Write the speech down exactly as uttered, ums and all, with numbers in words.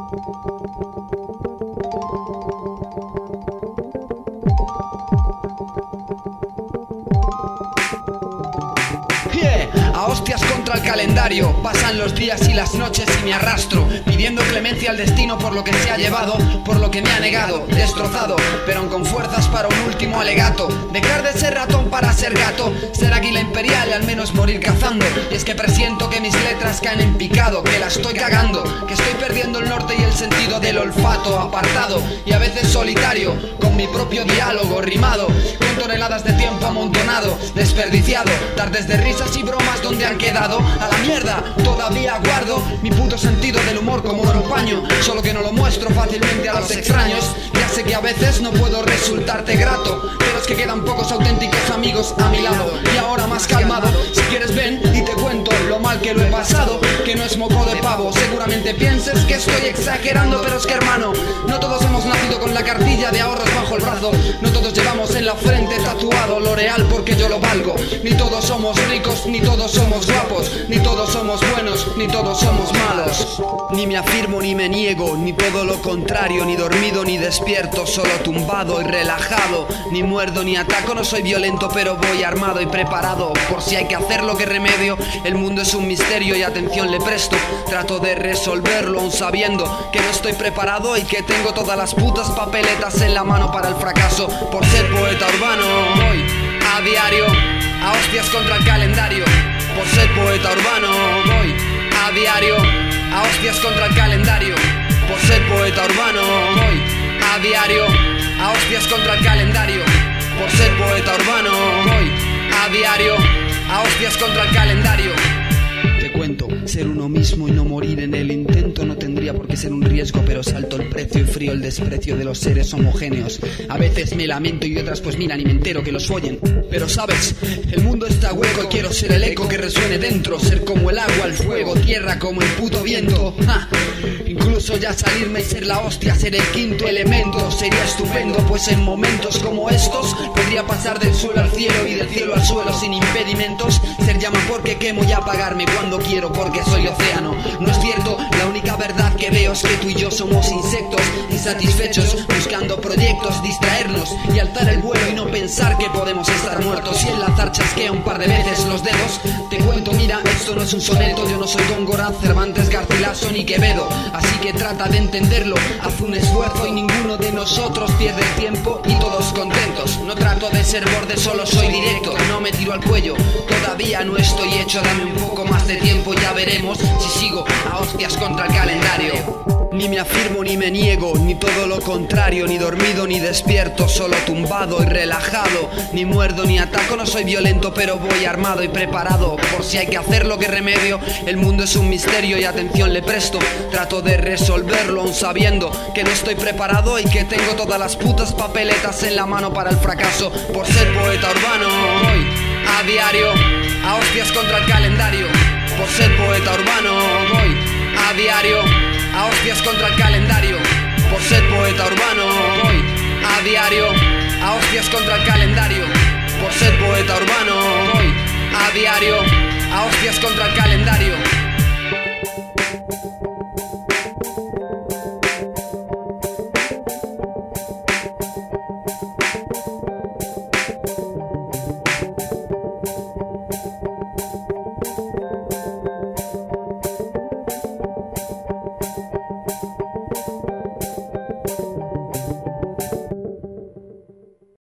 A hostias contra el calendario, pasan los días y las noches y me arrastro, pidiendo clemencia al destino por lo que se ha llevado, por lo que me ha negado, destrozado, pero aún con fuerzas para un último alegato. Dejar de ser ratón para ser gato, ser águila imperial y al menos morir cazando. Y es que presiento que mis letras caen en picado, que la estoy cagando, que estoy perdiendo el norte y el sentido del olfato, apartado y a veces solitario, con mi propio diálogo rimado, con toneladas de tiempo amontonado, desperdiciado, tardes de risas y bromas donde han quedado a la mierda. Todavía guardo mi puto sentido del humor como un paño, solo que no lo muestro fácilmente a los extraños. Ya sé que a veces no puedo resultarte grato, pero es que quedan pocos auténticos amigos a mi lado. Y ahora más calmado, si quieres ven y te cuento lo mal que lo he pasado, que no es moco de pavo. Seguramente pienses que estoy exagerando, pero es que hermano, no todos hemos nacido con la cartilla de ahorros bajo el brazo, no todos llevamos en la frente tatuado L'Oreal porque yo lo valgo. Ni todos somos ricos, ni todos somos guapos, ni todos somos buenos, ni todos somos malos. Ni me afirmo ni me niego, ni todo lo contrario, ni dormido ni despierto, solo tumbado y relajado. Ni muerdo ni ataco, no soy violento, pero voy armado y preparado por si hay que hacer lo que remedio. El mundo es un misterio y atención le presto, trato de resolverlo aún sabiendo que no estoy preparado y que tengo todas las putas papeletas en la mano para el fracaso. Por ser poeta urbano, voy a diario, a hostias contra el calendario. Por ser poeta urbano, voy a diario, a hostias contra el calendario. Por ser poeta urbano, voy a diario, a hostias contra el calendario. Por ser poeta urbano, voy a diario, a hostias contra el calendario. Te cuento, ser uno mismo y no morir en el intento no tendría por qué ser un riesgo, pero salto el precio y frío el desprecio de los seres homogéneos. A veces me lamento y otras pues miran y me entero que los follen. Pero sabes, el mundo está hueco y quiero ser el eco que resuene dentro, ser como el agua, el fuego, tierra como el puto viento. ¡Ja! Incluso ya salirme y ser la hostia, ser el quinto elemento sería estupendo, pues en momentos como estos podría pasar del suelo al cielo y del cielo al suelo sin impedimentos. Ser llama porque quemo y apagarme cuando quiero porque soy océano. No es cierto, la única verdad que veo es que tú y yo somos insectos insatisfechos, buscando proyectos, distraernos y alzar el vuelo y no pensar que podemos estar muertos. Y enlazar chasquea un par de veces los dedos. Te cuento, mira, esto no es un soneto, yo no soy Góngora, Cervantes, Garcilaso ni Quevedo. Así que trata de entenderlo, haz un esfuerzo y ninguno de nosotros pierde el tiempo y todos contentos. No trato de ser borde, solo soy directo, no me tiro al cuello, todavía no estoy hecho, dame un poco más de tiempo, ya veremos si sigo a hostias contra el calendario. Ni me afirmo ni me niego, ni todo lo contrario, ni dormido ni despierto, solo tumbado y relajado. Ni muerdo ni ataco, no soy violento, pero voy armado y preparado por si hay que hacer lo que remedio. El mundo es un misterio y atención le presto, trato de resolverlo aún sabiendo que no estoy preparado y que tengo todas las putas papeletas en la mano para el fracaso. Por ser poeta urbano, voy a diario, a hostias contra el calendario. Por ser poeta urbano, voy a diario, a hostias contra el calendario. Por ser poeta urbano, voy a diario, a hostias contra el calendario. Por ser poeta urbano, voy a diario, a hostias contra el calendario.